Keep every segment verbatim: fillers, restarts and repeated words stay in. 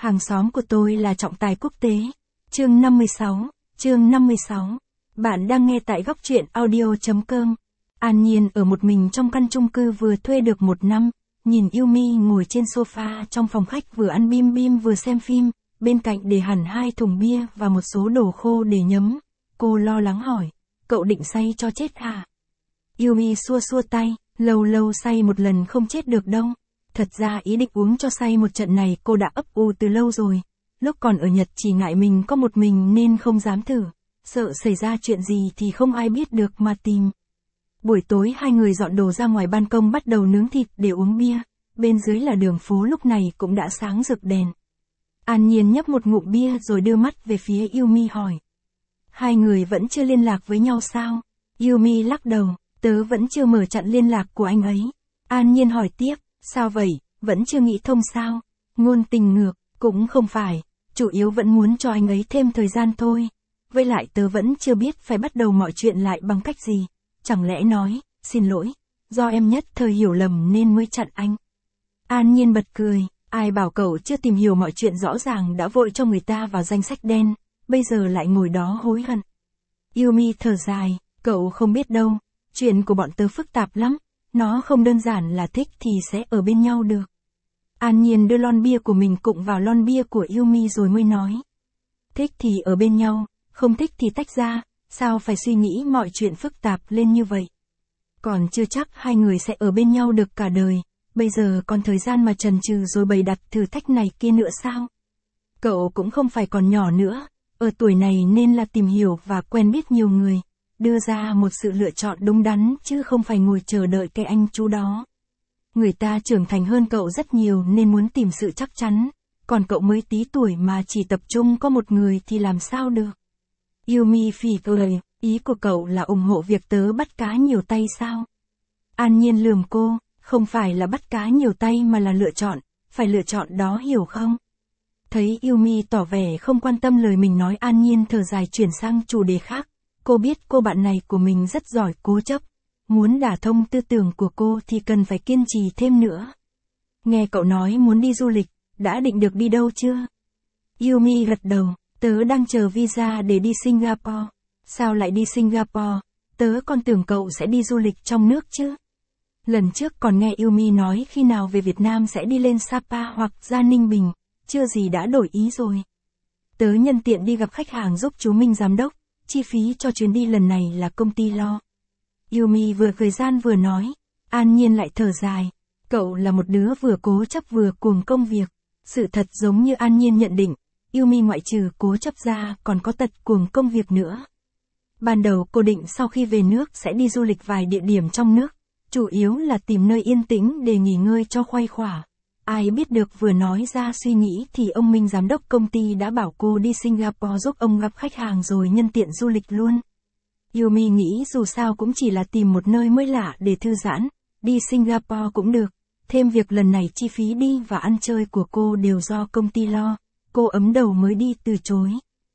Hàng xóm của tôi là trọng tài quốc tế. Chương năm mươi sáu, chương năm mươi sáu. Bạn đang nghe tại góc truyện audio.com. An Nhiên ở một mình trong căn chung cư vừa thuê được một năm, nhìn Yumi ngồi trên sofa trong phòng khách vừa ăn bim bim vừa xem phim, bên cạnh để hẳn hai thùng bia và một số đồ khô để nhấm. Cô lo lắng hỏi, cậu định say cho chết hả? Yumi xua xua tay, lâu lâu say một lần không chết được đâu. Thật ra ý định uống cho say một trận này cô đã ấp ủ từ lâu rồi. Lúc còn ở Nhật chỉ ngại mình có một mình nên không dám thử. Sợ xảy ra chuyện gì thì không ai biết được mà tìm. Buổi tối hai người dọn đồ ra ngoài ban công bắt đầu nướng thịt để uống bia. Bên dưới là đường phố lúc này cũng đã sáng rực đèn. An Nhiên nhấp một ngụm bia rồi đưa mắt về phía Yumi hỏi. Hai người vẫn chưa liên lạc với nhau sao? Yumi lắc đầu, tớ vẫn chưa mở chặn liên lạc của anh ấy. An Nhiên hỏi tiếp, sao vậy, vẫn chưa nghĩ thông sao? Ngôn tình ngược, cũng không phải, chủ yếu vẫn muốn cho anh ấy thêm thời gian thôi. Với lại tớ vẫn chưa biết phải bắt đầu mọi chuyện lại bằng cách gì. Chẳng lẽ nói, xin lỗi, do em nhất thời hiểu lầm nên mới chặn anh. An Nhiên bật cười, ai bảo cậu chưa tìm hiểu mọi chuyện rõ ràng đã vội cho người ta vào danh sách đen, bây giờ lại ngồi đó hối hận. Yumi thở dài, cậu không biết đâu, chuyện của bọn tớ phức tạp lắm, nó không đơn giản là thích thì sẽ ở bên nhau được. An Nhiên đưa lon bia của mình cụng vào lon bia của Yumi rồi mới nói. Thích thì ở bên nhau, không thích thì tách ra, sao phải suy nghĩ mọi chuyện phức tạp lên như vậy. Còn chưa chắc hai người sẽ ở bên nhau được cả đời, bây giờ còn thời gian mà chần chừ rồi bày đặt thử thách này kia nữa sao? Cậu cũng không phải còn nhỏ nữa, ở tuổi này nên là tìm hiểu và quen biết nhiều người, đưa ra một sự lựa chọn đúng đắn chứ không phải ngồi chờ đợi cái anh chú đó. Người ta trưởng thành hơn cậu rất nhiều nên muốn tìm sự chắc chắn, còn cậu mới tí tuổi mà chỉ tập trung có một người thì làm sao được. Yumi phì cười, ý của cậu là ủng hộ việc tớ bắt cá nhiều tay sao? An Nhiên lườm cô, không phải là bắt cá nhiều tay mà là lựa chọn, phải lựa chọn đó hiểu không? Thấy Yumi tỏ vẻ không quan tâm lời mình nói, An Nhiên thở dài chuyển sang chủ đề khác. Cô biết cô bạn này của mình rất giỏi cố chấp, muốn đả thông tư tưởng của cô thì cần phải kiên trì thêm nữa. Nghe cậu nói muốn đi du lịch, đã định được đi đâu chưa? Yumi gật đầu, tớ đang chờ visa để đi Singapore. Sao lại đi Singapore? Tớ còn tưởng cậu sẽ đi du lịch trong nước chứ. Lần trước còn nghe Yumi nói khi nào về Việt Nam sẽ đi lên Sapa hoặc ra Ninh Bình, chưa gì đã đổi ý rồi. Tớ nhân tiện đi gặp khách hàng giúp chú Minh giám đốc, chi phí cho chuyến đi lần này là công ty lo. Yumi vừa cười gian vừa nói, An Nhiên lại thở dài, cậu là một đứa vừa cố chấp vừa cuồng công việc. Sự thật giống như An Nhiên nhận định, Yumi ngoại trừ cố chấp ra còn có tật cuồng công việc nữa. Ban đầu cô định sau khi về nước sẽ đi du lịch vài địa điểm trong nước, chủ yếu là tìm nơi yên tĩnh để nghỉ ngơi cho khuây khỏa. Ai biết được vừa nói ra suy nghĩ thì ông Minh giám đốc công ty đã bảo cô đi Singapore giúp ông gặp khách hàng rồi nhân tiện du lịch luôn. Yumi nghĩ dù sao cũng chỉ là tìm một nơi mới lạ để thư giãn, đi Singapore cũng được. Thêm việc lần này chi phí đi và ăn chơi của cô đều do công ty lo, cô ấm đầu mới đi từ chối.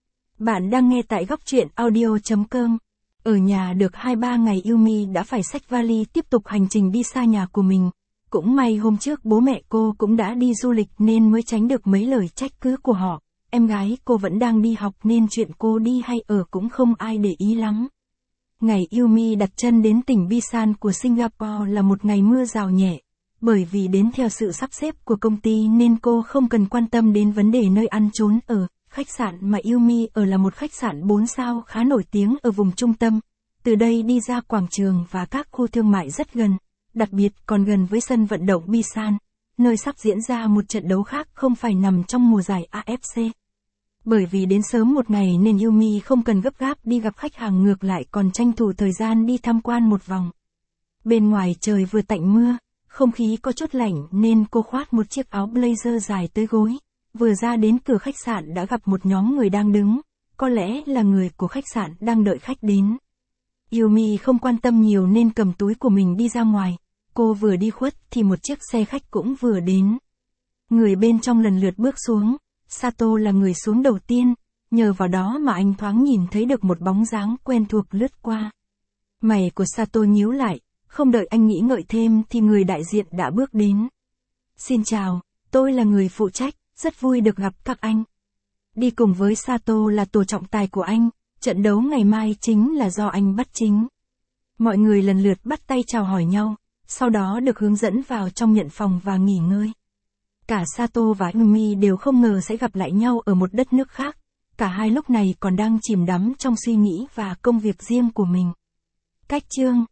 Bạn đang nghe tại góc truyện audio.com. Ở nhà được hai ba ngày Yumi đã phải xách vali tiếp tục hành trình đi xa nhà của mình. Cũng may hôm trước bố mẹ cô cũng đã đi du lịch nên mới tránh được mấy lời trách cứ của họ. Em gái cô vẫn đang đi học nên chuyện cô đi hay ở cũng không ai để ý lắm. Ngày Yumi đặt chân đến tỉnh Busan của Singapore là một ngày mưa rào nhẹ. Bởi vì đến theo sự sắp xếp của công ty nên cô không cần quan tâm đến vấn đề nơi ăn trốn ở. Khách sạn mà Yumi ở là một khách sạn bốn sao khá nổi tiếng ở vùng trung tâm. Từ đây đi ra quảng trường và các khu thương mại rất gần. Đặc biệt còn gần với sân vận động Busan, nơi sắp diễn ra một trận đấu khác không phải nằm trong mùa giải a ép xê. Bởi vì đến sớm một ngày nên Yumi không cần gấp gáp đi gặp khách hàng, ngược lại còn tranh thủ thời gian đi tham quan một vòng. Bên ngoài trời vừa tạnh mưa, không khí có chút lạnh nên cô khoác một chiếc áo blazer dài tới gối. Vừa ra đến cửa khách sạn đã gặp một nhóm người đang đứng, có lẽ là người của khách sạn đang đợi khách đến. Yumi không quan tâm nhiều nên cầm túi của mình đi ra ngoài. Cô vừa đi khuất thì một chiếc xe khách cũng vừa đến. Người bên trong lần lượt bước xuống, Sato là người xuống đầu tiên, nhờ vào đó mà anh thoáng nhìn thấy được một bóng dáng quen thuộc lướt qua. Mày của Sato nhíu lại, không đợi anh nghĩ ngợi thêm thì người đại diện đã bước đến. Xin chào, tôi là người phụ trách, rất vui được gặp các anh. Đi cùng với Sato là tổ trọng tài của anh, trận đấu ngày mai chính là do anh bắt chính. Mọi người lần lượt bắt tay chào hỏi nhau, sau đó được hướng dẫn vào trong nhận phòng và nghỉ ngơi. Cả Sato và Yumi đều không ngờ sẽ gặp lại nhau ở một đất nước khác. Cả hai lúc này còn đang chìm đắm trong suy nghĩ và công việc riêng của mình. Cách chương